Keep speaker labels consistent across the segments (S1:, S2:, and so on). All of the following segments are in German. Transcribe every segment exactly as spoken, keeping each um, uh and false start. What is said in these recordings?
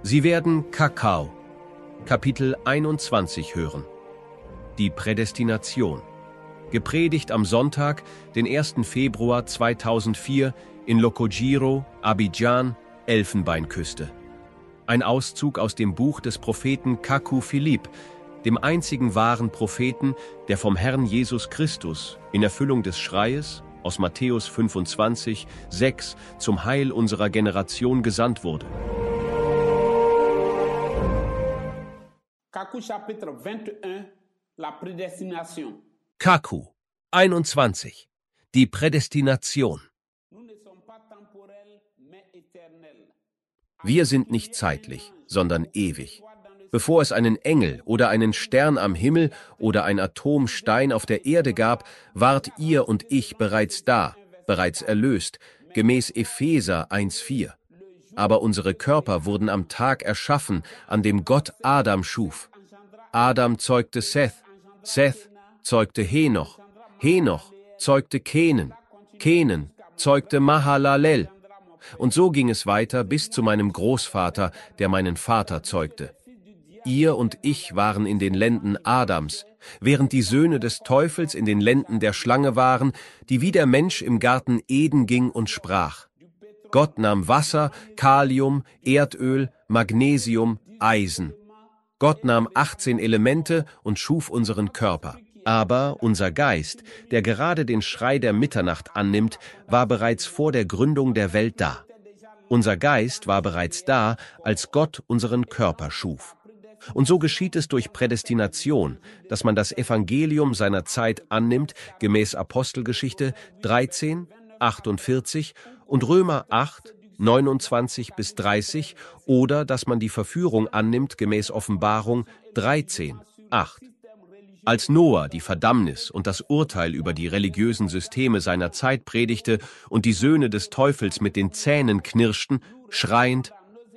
S1: Sie werden Kakao, Kapitel einundzwanzig hören. Die Prädestination. Gepredigt am Sonntag, den ersten Februar zweitausendvier in Lokojiro, Abidjan, Elfenbeinküste. Ein Auszug aus dem Buch des Propheten Kaku Philipp, dem einzigen wahren Propheten, der vom Herrn Jesus Christus in Erfüllung des Schreies aus Matthäus fünfundzwanzig, sechs zum Heil unserer Generation gesandt wurde.
S2: Kaku chapitre vingt-et-un, la prédestination.
S1: Kaku einundzwanzig. Die Prädestination. Wir sind nicht zeitlich, sondern ewig. Bevor es einen Engel oder einen Stern am Himmel oder ein Atomstein auf der Erde gab, wart ihr und ich bereits da, bereits erlöst, gemäß Epheser eins vier. Aber unsere Körper wurden am Tag erschaffen, an dem Gott Adam schuf. Adam zeugte Seth, Seth zeugte Henoch, Henoch zeugte Kenen, Kenen zeugte Mahalalel. Und so ging es weiter bis zu meinem Großvater, der meinen Vater zeugte. Ihr und ich waren in den Lenden Adams, während die Söhne des Teufels in den Lenden der Schlange waren, die wie der Mensch im Garten Eden ging und sprach. Gott nahm Wasser, Kalium, Erdöl, Magnesium, Eisen. Gott nahm achtzehn Elemente und schuf unseren Körper. Aber unser Geist, der gerade den Schrei der Mitternacht annimmt, war bereits vor der Gründung der Welt da. Unser Geist war bereits da, als Gott unseren Körper schuf. Und so geschieht es durch Prädestination, dass man das Evangelium seiner Zeit annimmt, gemäß Apostelgeschichte dreizehn, achtundvierzig und Römer acht, neunundzwanzig bis dreißig, oder dass man die Verführung annimmt, gemäß Offenbarung dreizehn, acht. Als Noah die Verdammnis und das Urteil über die religiösen Systeme seiner Zeit predigte und die Söhne des Teufels mit den Zähnen knirschten, schreiend: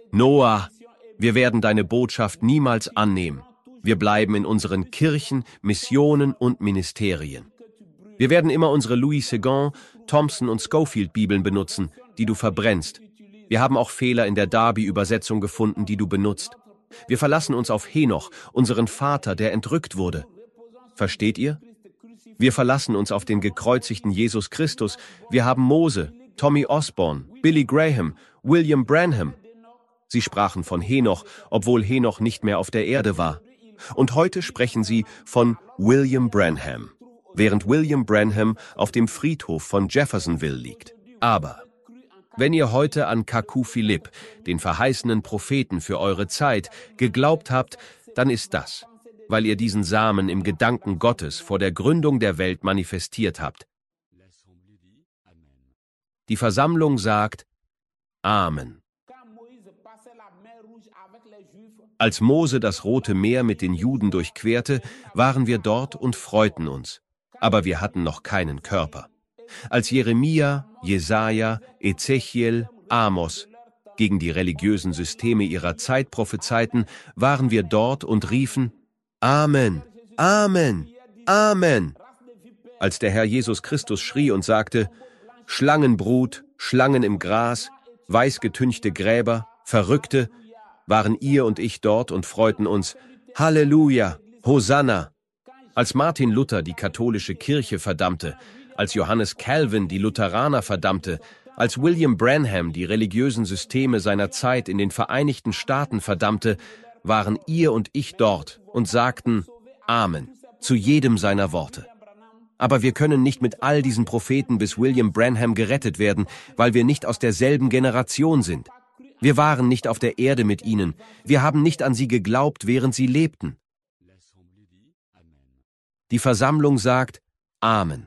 S1: Noah, wir werden deine Botschaft niemals annehmen. Wir bleiben in unseren Kirchen, Missionen und Ministerien. Wir werden immer unsere Louis Segond, Thompson und Scofield Bibeln benutzen, die du verbrennst. Wir haben auch Fehler in der Darby-Übersetzung gefunden, die du benutzt. Wir verlassen uns auf Henoch, unseren Vater, der entrückt wurde. Versteht ihr? Wir verlassen uns auf den gekreuzigten Jesus Christus. Wir haben Mose, Tommy Osborne, Billy Graham, William Branham. Sie sprachen von Henoch, obwohl Henoch nicht mehr auf der Erde war. Und heute sprechen sie von William Branham, während William Branham auf dem Friedhof von Jeffersonville liegt. Aber wenn ihr heute an Kaku Philipp, den verheißenen Propheten für eure Zeit, geglaubt habt, dann ist das, weil ihr diesen Samen im Gedanken Gottes vor der Gründung der Welt manifestiert habt. Die Versammlung sagt Amen. Als Mose das Rote Meer mit den Juden durchquerte, waren wir dort und freuten uns. Aber wir hatten noch keinen Körper. Als Jeremia, Jesaja, Ezechiel, Amos gegen die religiösen Systeme ihrer Zeit prophezeiten, waren wir dort und riefen: Amen, Amen, Amen. Als der Herr Jesus Christus schrie und sagte: Schlangenbrut, Schlangen im Gras, weißgetünchte Gräber, Verrückte, waren ihr und ich dort und freuten uns: Halleluja, Hosanna. Als Martin Luther die katholische Kirche verdammte, als Johannes Calvin die Lutheraner verdammte, als William Branham die religiösen Systeme seiner Zeit in den Vereinigten Staaten verdammte, waren ihr und ich dort und sagten Amen zu jedem seiner Worte. Aber wir können nicht mit all diesen Propheten bis William Branham gerettet werden, weil wir nicht aus derselben Generation sind. Wir waren nicht auf der Erde mit ihnen. Wir haben nicht an sie geglaubt, während sie lebten. Die Versammlung sagt Amen.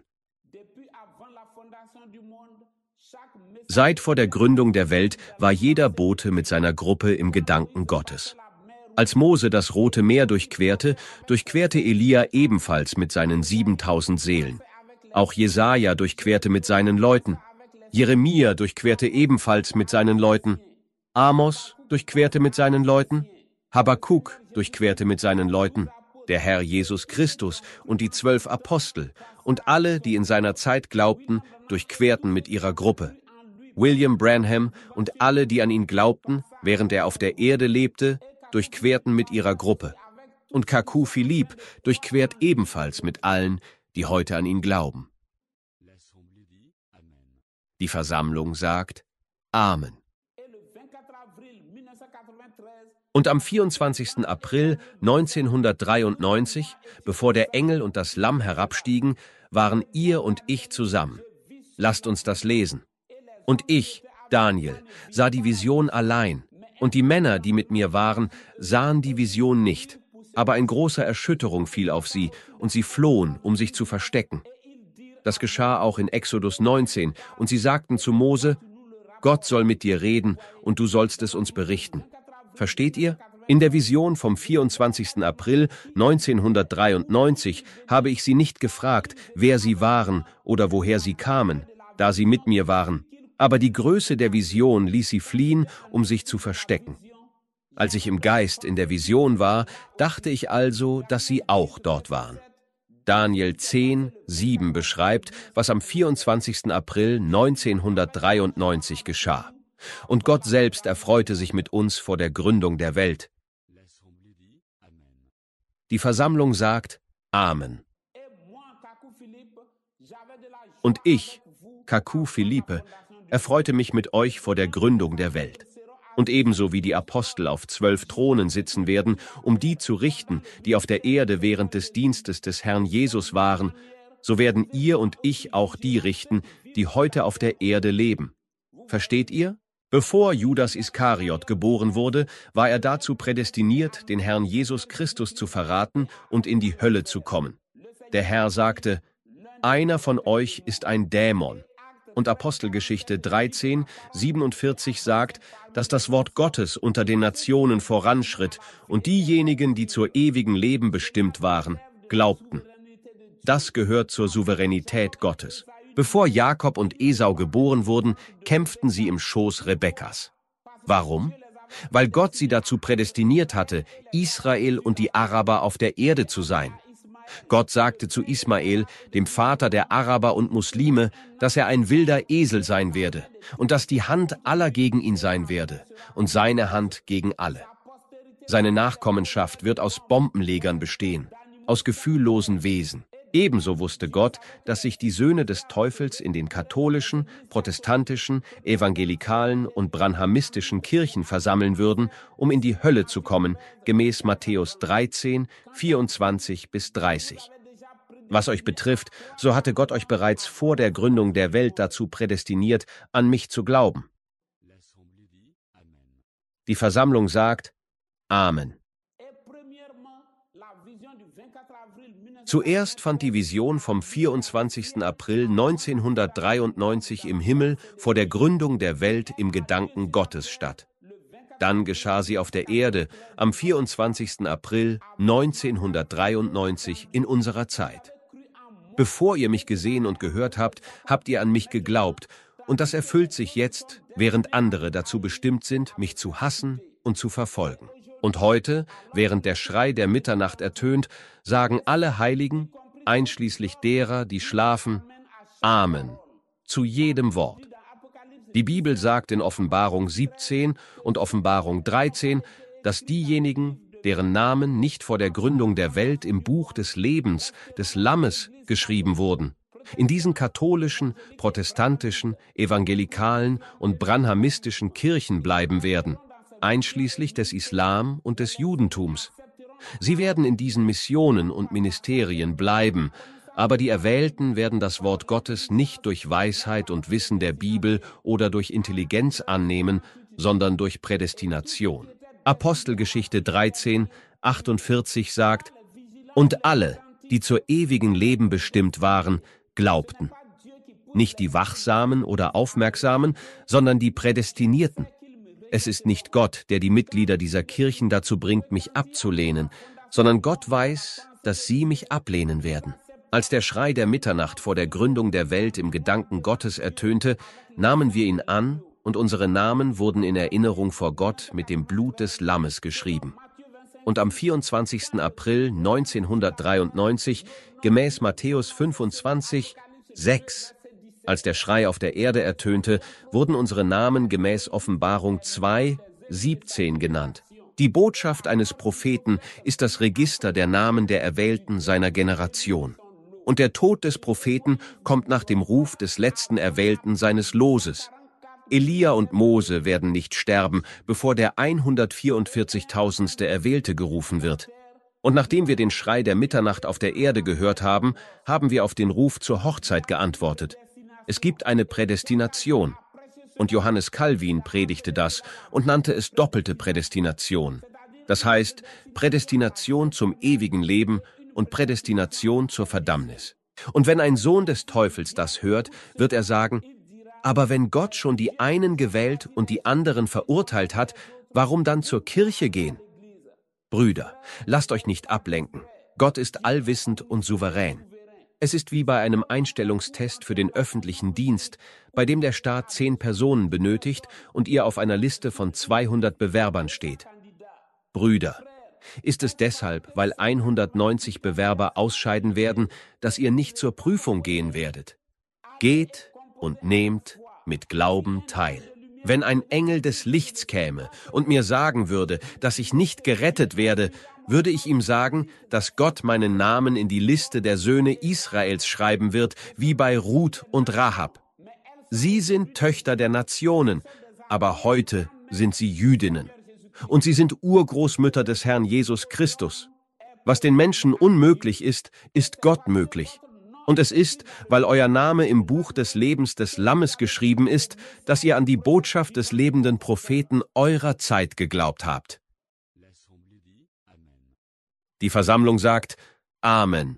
S1: Seit vor der Gründung der Welt war jeder Bote mit seiner Gruppe im Gedanken Gottes. Als Mose das Rote Meer durchquerte, durchquerte Elia ebenfalls mit seinen siebentausend Seelen. Auch Jesaja durchquerte mit seinen Leuten. Jeremia durchquerte ebenfalls mit seinen Leuten. Amos durchquerte mit seinen Leuten. Habakuk durchquerte mit seinen Leuten. Der Herr Jesus Christus und die zwölf Apostel und alle, die in seiner Zeit glaubten, durchquerten mit ihrer Gruppe. William Branham und alle, die an ihn glaubten, während er auf der Erde lebte, durchquerten mit ihrer Gruppe. Und Kaku Philipp durchquert ebenfalls mit allen, die heute an ihn glauben. Die Versammlung sagt Amen. Und am vierundzwanzigsten April neunzehnhundertdreiundneunzig, bevor der Engel und das Lamm herabstiegen, waren ihr und ich zusammen. Lasst uns das lesen. Und ich, Daniel, sah die Vision allein, und die Männer, die mit mir waren, sahen die Vision nicht. Aber ein großer Erschütterung fiel auf sie, und sie flohen, um sich zu verstecken. Das geschah auch in Exodus neunzehn, und sie sagten zu Mose, Gott soll mit dir reden, und du sollst es uns berichten. Versteht ihr? In der Vision vom vierundzwanzigsten April neunzehnhundertdreiundneunzig habe ich sie nicht gefragt, wer sie waren oder woher sie kamen, da sie mit mir waren. Aber die Größe der Vision ließ sie fliehen, um sich zu verstecken. Als ich im Geist in der Vision war, dachte ich also, dass sie auch dort waren. Daniel zehn, sieben beschreibt, was am vierundzwanzigsten April neunzehnhundertdreiundneunzig geschah. Und Gott selbst erfreute sich mit uns vor der Gründung der Welt. Die Versammlung sagt Amen. Und ich, Kaku Philippe, erfreute mich mit euch vor der Gründung der Welt. Und ebenso wie die Apostel auf zwölf Thronen sitzen werden, um die zu richten, die auf der Erde während des Dienstes des Herrn Jesus waren, so werden ihr und ich auch die richten, die heute auf der Erde leben. Versteht ihr? Bevor Judas Iskariot geboren wurde, war er dazu prädestiniert, den Herrn Jesus Christus zu verraten und in die Hölle zu kommen. Der Herr sagte, einer von euch ist ein Dämon. Und Apostelgeschichte dreizehn, siebenundvierzig sagt, dass das Wort Gottes unter den Nationen voranschritt und diejenigen, die zur ewigen Leben bestimmt waren, glaubten. Das gehört zur Souveränität Gottes. Bevor Jakob und Esau geboren wurden, kämpften sie im Schoß Rebekkas. Warum? Weil Gott sie dazu prädestiniert hatte, Israel und die Araber auf der Erde zu sein. Gott sagte zu Ismael, dem Vater der Araber und Muslime, dass er ein wilder Esel sein werde und dass die Hand aller gegen ihn sein werde und seine Hand gegen alle. Seine Nachkommenschaft wird aus Bombenlegern bestehen, aus gefühllosen Wesen. Ebenso wusste Gott, dass sich die Söhne des Teufels in den katholischen, protestantischen, evangelikalen und branhamistischen Kirchen versammeln würden, um in die Hölle zu kommen, gemäß Matthäus dreizehn, vierundzwanzig bis dreißig. Was euch betrifft, so hatte Gott euch bereits vor der Gründung der Welt dazu prädestiniert, an mich zu glauben. Die Versammlung sagt Amen. Zuerst fand die Vision vom vierundzwanzigsten April neunzehnhundertdreiundneunzig im Himmel vor der Gründung der Welt im Gedanken Gottes statt. Dann geschah sie auf der Erde am vierundzwanzigsten April neunzehnhundertdreiundneunzig in unserer Zeit. Bevor ihr mich gesehen und gehört habt, habt ihr an mich geglaubt, und das erfüllt sich jetzt, während andere dazu bestimmt sind, mich zu hassen und zu verfolgen. Und heute, während der Schrei der Mitternacht ertönt, sagen alle Heiligen, einschließlich derer, die schlafen, Amen, zu jedem Wort. Die Bibel sagt in Offenbarung siebzehn und Offenbarung dreizehn, dass diejenigen, deren Namen nicht vor der Gründung der Welt im Buch des Lebens des Lammes geschrieben wurden, in diesen katholischen, protestantischen, evangelikalen und branhamistischen Kirchen bleiben werden, einschließlich des Islam und des Judentums. Sie werden in diesen Missionen und Ministerien bleiben, aber die Erwählten werden das Wort Gottes nicht durch Weisheit und Wissen der Bibel oder durch Intelligenz annehmen, sondern durch Prädestination. Apostelgeschichte dreizehn, achtundvierzig sagt, und alle, die zur ewigen Leben bestimmt waren, glaubten. Nicht die Wachsamen oder Aufmerksamen, sondern die Prädestinierten. Es ist nicht Gott, der die Mitglieder dieser Kirchen dazu bringt, mich abzulehnen, sondern Gott weiß, dass sie mich ablehnen werden. Als der Schrei der Mitternacht vor der Gründung der Welt im Gedanken Gottes ertönte, nahmen wir ihn an und unsere Namen wurden in Erinnerung vor Gott mit dem Blut des Lammes geschrieben. Und am vierundzwanzigsten April neunzehnhundertdreiundneunzig, gemäß Matthäus fünfundzwanzig, sechs, als der Schrei auf der Erde ertönte, wurden unsere Namen gemäß Offenbarung zwei, siebzehn genannt. Die Botschaft eines Propheten ist das Register der Namen der Erwählten seiner Generation. Und der Tod des Propheten kommt nach dem Ruf des letzten Erwählten seines Loses. Elia und Mose werden nicht sterben, bevor der hundertvierundvierzigtausendste Erwählte gerufen wird. Und nachdem wir den Schrei der Mitternacht auf der Erde gehört haben, haben wir auf den Ruf zur Hochzeit geantwortet. Es gibt eine Prädestination. Und Johannes Calvin predigte das und nannte es doppelte Prädestination. Das heißt, Prädestination zum ewigen Leben und Prädestination zur Verdammnis. Und wenn ein Sohn des Teufels das hört, wird er sagen, aber wenn Gott schon die einen gewählt und die anderen verurteilt hat, warum dann zur Kirche gehen? Brüder, lasst euch nicht ablenken. Gott ist allwissend und souverän. Es ist wie bei einem Einstellungstest für den öffentlichen Dienst, bei dem der Staat zehn Personen benötigt und ihr auf einer Liste von zweihundert Bewerbern steht. Brüder, ist es deshalb, weil hundertneunzig Bewerber ausscheiden werden, dass ihr nicht zur Prüfung gehen werdet? Geht und nehmt mit Glauben teil. Wenn ein Engel des Lichts käme und mir sagen würde, dass ich nicht gerettet werde, würde ich ihm sagen, dass Gott meinen Namen in die Liste der Söhne Israels schreiben wird, wie bei Ruth und Rahab. Sie sind Töchter der Nationen, aber heute sind sie Jüdinnen. Und sie sind Urgroßmütter des Herrn Jesus Christus. Was den Menschen unmöglich ist, ist Gott möglich. Und es ist, weil euer Name im Buch des Lebens des Lammes geschrieben ist, dass ihr an die Botschaft des lebenden Propheten eurer Zeit geglaubt habt. Die Versammlung sagt Amen.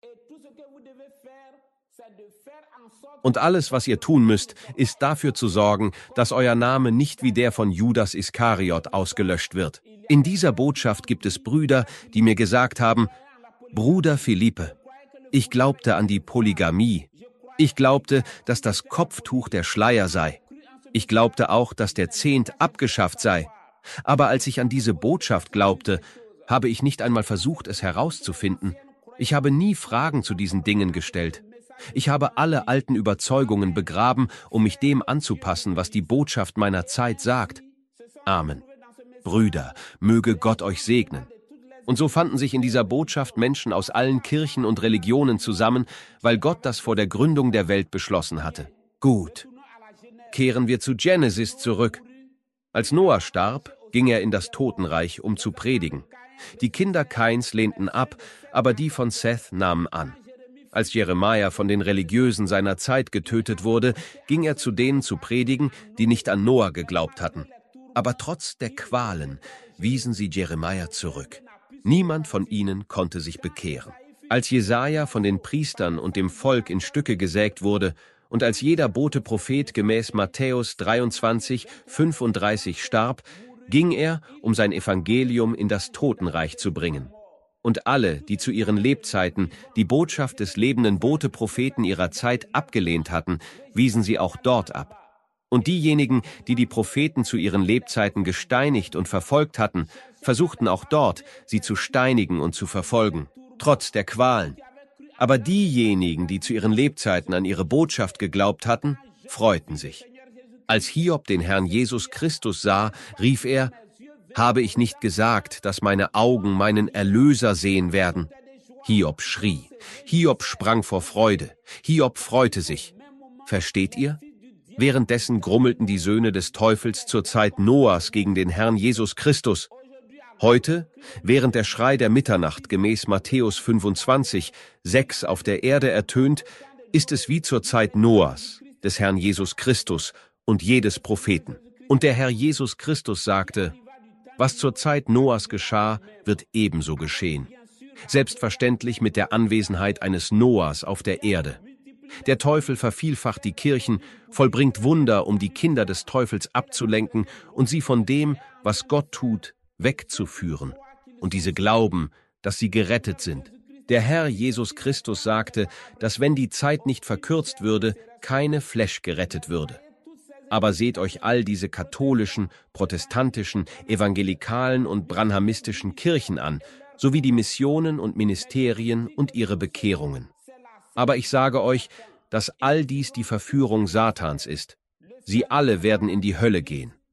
S1: Und alles, was ihr tun müsst, ist dafür zu sorgen, dass euer Name nicht wie der von Judas Iskariot ausgelöscht wird. In dieser Botschaft gibt es Brüder, die mir gesagt haben, Bruder Philippe, ich glaubte an die Polygamie. Ich glaubte, dass das Kopftuch der Schleier sei. Ich glaubte auch, dass der Zehnt abgeschafft sei. Aber als ich an diese Botschaft glaubte, habe ich nicht einmal versucht, es herauszufinden. Ich habe nie Fragen zu diesen Dingen gestellt. Ich habe alle alten Überzeugungen begraben, um mich dem anzupassen, was die Botschaft meiner Zeit sagt. Amen. Brüder, möge Gott euch segnen. Und so fanden sich in dieser Botschaft Menschen aus allen Kirchen und Religionen zusammen, weil Gott das vor der Gründung der Welt beschlossen hatte. Gut. Kehren wir zu Genesis zurück. Als Noah starb, ging er in das Totenreich, um zu predigen. Die Kinder Kains lehnten ab, aber die von Seth nahmen an. Als Jeremia von den Religiösen seiner Zeit getötet wurde, ging er zu denen zu predigen, die nicht an Noah geglaubt hatten. Aber trotz der Qualen wiesen sie Jeremia zurück. Niemand von ihnen konnte sich bekehren. Als Jesaja von den Priestern und dem Volk in Stücke gesägt wurde und als jeder Bote-Prophet gemäß Matthäus dreiundzwanzig, fünfunddreißig starb, ging er, um sein Evangelium in das Totenreich zu bringen. Und alle, die zu ihren Lebzeiten die Botschaft des lebenden Bote-Propheten ihrer Zeit abgelehnt hatten, wiesen sie auch dort ab. Und diejenigen, die die Propheten zu ihren Lebzeiten gesteinigt und verfolgt hatten, versuchten auch dort, sie zu steinigen und zu verfolgen, trotz der Qualen. Aber diejenigen, die zu ihren Lebzeiten an ihre Botschaft geglaubt hatten, freuten sich. Als Hiob den Herrn Jesus Christus sah, rief er, »Habe ich nicht gesagt, dass meine Augen meinen Erlöser sehen werden?« Hiob schrie. Hiob sprang vor Freude. Hiob freute sich. Versteht ihr? Währenddessen grummelten die Söhne des Teufels zur Zeit Noahs gegen den Herrn Jesus Christus. Heute, während der Schrei der Mitternacht gemäß Matthäus fünfundzwanzig, sechs auf der Erde ertönt, ist es wie zur Zeit Noahs, des Herrn Jesus Christus und jedes Propheten. Und der Herr Jesus Christus sagte, was zur Zeit Noahs geschah, wird ebenso geschehen. Selbstverständlich mit der Anwesenheit eines Noahs auf der Erde. Der Teufel vervielfacht die Kirchen, vollbringt Wunder, um die Kinder des Teufels abzulenken und sie von dem, was Gott tut, wegzuführen. Und diese glauben, dass sie gerettet sind. Der Herr Jesus Christus sagte, dass wenn die Zeit nicht verkürzt würde, keine Flesh gerettet würde. Aber seht euch all diese katholischen, protestantischen, evangelikalen und branhamistischen Kirchen an, sowie die Missionen und Ministerien und ihre Bekehrungen. Aber ich sage euch, dass all dies die Verführung Satans ist. Sie alle werden in die Hölle gehen.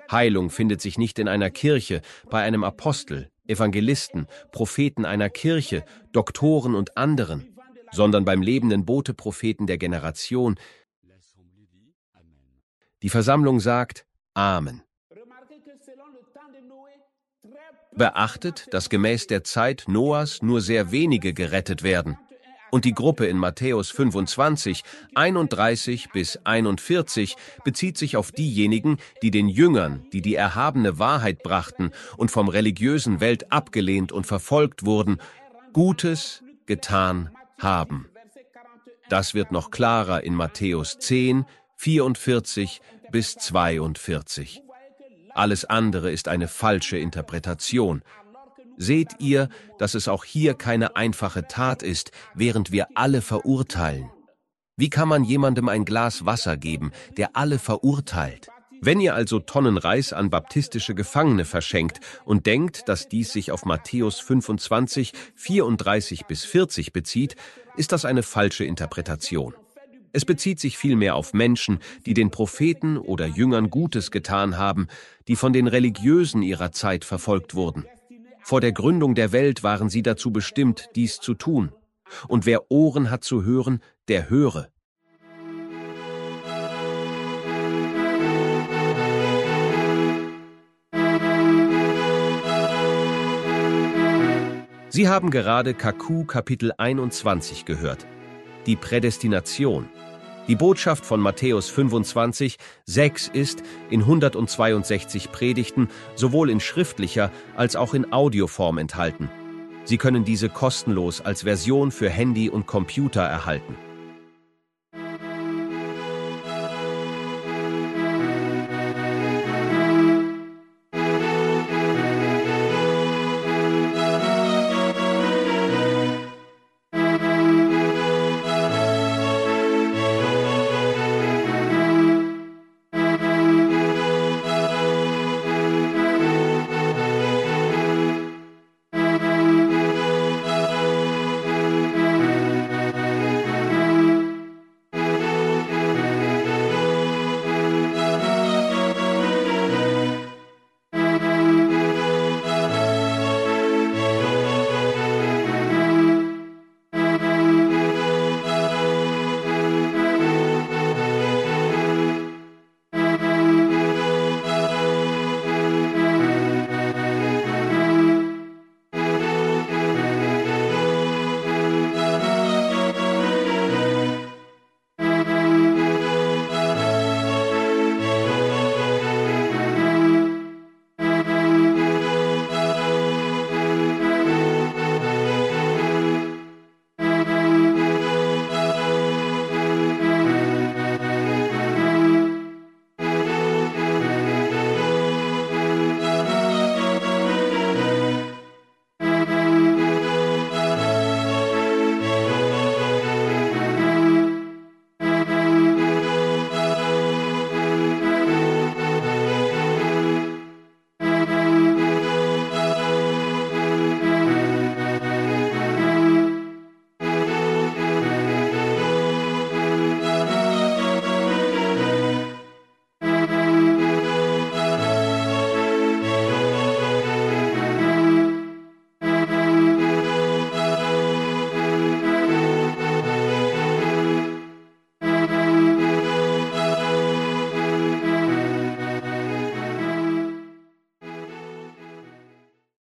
S1: Heilung findet sich nicht in einer Kirche, bei einem Apostel, Evangelisten, Propheten einer Kirche, Doktoren und anderen, sondern beim lebenden Bote-Propheten der Generation. Die Versammlung sagt Amen. Beachtet, dass gemäß der Zeit Noahs nur sehr wenige gerettet werden. Und die Gruppe in Matthäus fünfundzwanzig, einunddreißig bis einundvierzig bezieht sich auf diejenigen, die den Jüngern, die die erhabene Wahrheit brachten und vom religiösen Welt abgelehnt und verfolgt wurden, Gutes getan haben. Das wird noch klarer in Matthäus zehn, vierundvierzig bis zweiundvierzig. Alles andere ist eine falsche Interpretation. Seht ihr, dass es auch hier keine einfache Tat ist, während wir alle verurteilen? Wie kann man jemandem ein Glas Wasser geben, der alle verurteilt? Wenn ihr also Tonnen Reis an baptistische Gefangene verschenkt und denkt, dass dies sich auf Matthäus fünfundzwanzig, vierunddreißig bis vierzig bezieht, ist das eine falsche Interpretation. Es bezieht sich vielmehr auf Menschen, die den Propheten oder Jüngern Gutes getan haben, die von den Religiösen ihrer Zeit verfolgt wurden. Vor der Gründung der Welt waren sie dazu bestimmt, dies zu tun. Und wer Ohren hat zu hören, der höre. Sie haben gerade Kaku Kapitel einundzwanzig gehört. Die Prädestination. Die Botschaft von Matthäus fünfundzwanzig, sechs ist in hundertzweiundsechzig Predigten sowohl in schriftlicher als auch in Audioform enthalten. Sie können diese kostenlos als Version für Handy und Computer erhalten.